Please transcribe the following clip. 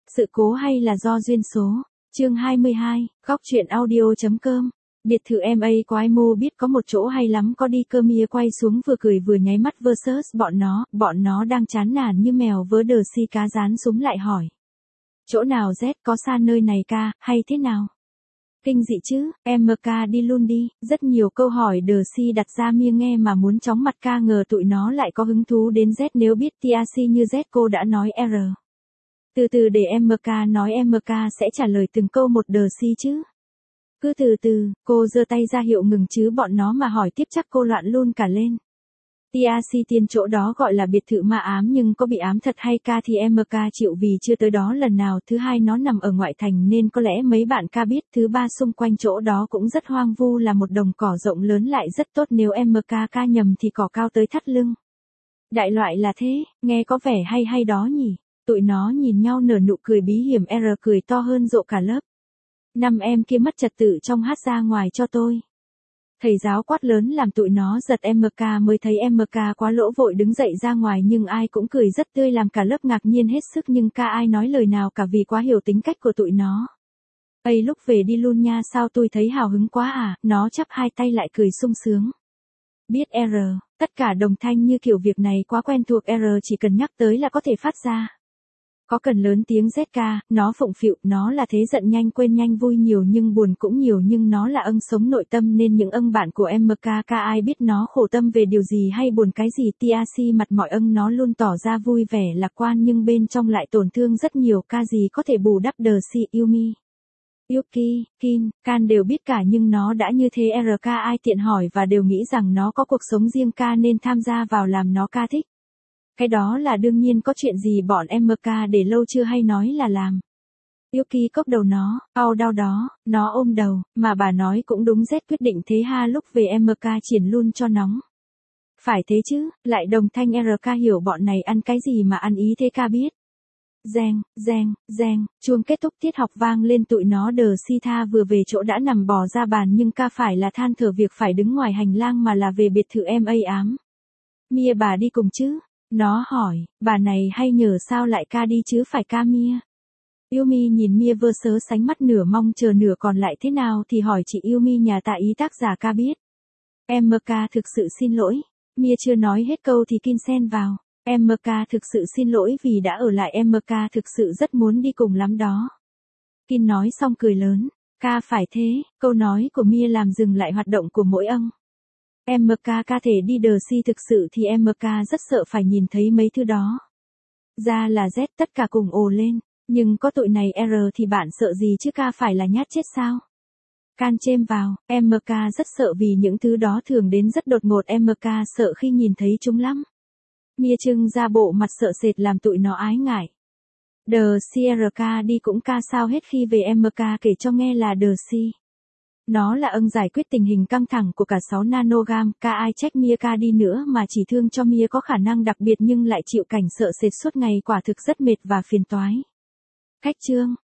Sự cố hay là do duyên số? Chương 22, góc truyện audio.com. Biệt thự MA của Imo biết có một chỗ hay lắm có đi cơ. Mia quay xuống vừa cười vừa nháy mắt versus bọn nó đang chán nản như mèo vớ đờ si cá rán súng lại hỏi. Chỗ nào Z, có xa nơi này ca, hay thế nào? Kinh dị chứ, MK đi luôn đi. Rất nhiều câu hỏi đờ si đặt ra. Mia nghe mà muốn chóng mặt, ca ngờ tụi nó lại có hứng thú đến Z. Nếu biết TRC như Z, cô đã nói R. Từ từ để MK nói, MK sẽ trả lời từng câu một đờ si chứ. Cứ từ từ, cô giơ tay ra hiệu ngừng chứ bọn nó mà hỏi tiếp chắc cô loạn luôn cả lên. TRC tiên chỗ đó gọi là biệt thự ma ám, nhưng có bị ám thật hay ca thì MK chịu vì chưa tới đó lần nào. Thứ hai, nó nằm ở ngoại thành nên có lẽ mấy bạn ca biết. Thứ ba, xung quanh chỗ đó cũng rất hoang vu, là một đồng cỏ rộng lớn lại rất tốt. Nếu MK ca nhầm thì cỏ cao tới thắt lưng. Đại loại là thế, nghe có vẻ hay đó nhỉ. Tụi nó nhìn nhau nở nụ cười bí hiểm. R cười to hơn rộ cả lớp. 5 em kia mất trật tự trong hát, ra ngoài cho tôi. Thầy giáo quát lớn làm tụi nó giật. MK mới thấy MK quá lỗ vội đứng dậy ra ngoài, nhưng ai cũng cười rất tươi làm cả lớp ngạc nhiên hết sức, nhưng ca ai nói lời nào cả vì quá hiểu tính cách của tụi nó. Ây, lúc về đi luôn nha, sao tôi thấy hào hứng quá à, nó chắp hai tay lại cười sung sướng. Biết R, tất cả đồng thanh như kiểu việc này quá quen thuộc. R chỉ cần nhắc tới là có thể phát ra. Có cần lớn tiếng ZK, nó phụng phịu, nó là thế, giận nhanh quên nhanh, vui nhiều nhưng buồn cũng nhiều, nhưng nó là âng sống nội tâm nên những âng bạn của MK ca ai biết nó khổ tâm về điều gì hay buồn cái gì. TRC mặt mọi âng nó luôn tỏ ra vui vẻ lạc quan nhưng bên trong lại tổn thương rất nhiều. Ca gì có thể bù đắp đờ si. Yumi, Yuki, Kin, Kan đều biết cả, nhưng nó đã như thế RK ai tiện hỏi và đều nghĩ rằng nó có cuộc sống riêng ca nên tham gia vào làm nó ca thích. Cái đó là đương nhiên, có chuyện gì bọn MK để lâu chưa hay nói là làm. Yuki cốc đầu nó, đau đó, nó ôm đầu, mà bà nói cũng đúng, Z quyết định thế ha. Lúc về MK triển luôn cho nóng. Phải thế chứ, lại đồng thanh. RK hiểu bọn này ăn cái gì mà ăn ý thế ca biết. Reng, chuông kết thúc tiết học vang lên. Tụi nó đờ si tha vừa về chỗ đã nằm bò ra bàn, nhưng ca phải là than thở việc phải đứng ngoài hành lang mà là về biệt thự MA ám. Mia bà đi cùng chứ? Nó hỏi, bà này hay nhờ sao lại ca đi chứ phải ca Mia. Yumi nhìn Mia vơ sớ sánh mắt nửa mong chờ nửa còn lại thế nào thì hỏi chị Yumi nhà tạ ý tác giả ca biết. MK thực sự xin lỗi. Mia chưa nói hết câu thì Kin xen vào. MK thực sự xin lỗi vì đã ở lại, MK thực sự rất muốn đi cùng lắm đó. Kin nói xong cười lớn. Ca phải thế, câu nói của Mia làm dừng lại hoạt động của mỗi âng. MK ca thể đi đờ si thực sự thì MK rất sợ phải nhìn thấy mấy thứ đó. Ra là Z, tất cả cùng ồ lên. Nhưng có tụi này R thì bạn sợ gì chứ, ca phải là nhát chết sao? Can chêm vào, MK rất sợ vì những thứ đó thường đến rất đột ngột. MK sợ khi nhìn thấy chúng lắm. Mia trưng ra bộ mặt sợ sệt làm tụi nó ái ngại. Đờ si RK đi cũng ca sao hết. Khi về MK kể cho nghe là đờ si. Nó là âng giải quyết tình hình căng thẳng của cả 6 nanogam. Ca ai trách Mia ca đi nữa mà chỉ thương cho Mia có khả năng đặc biệt nhưng lại chịu cảnh sợ sệt suốt ngày, quả thực rất mệt và phiền toái. Cách chương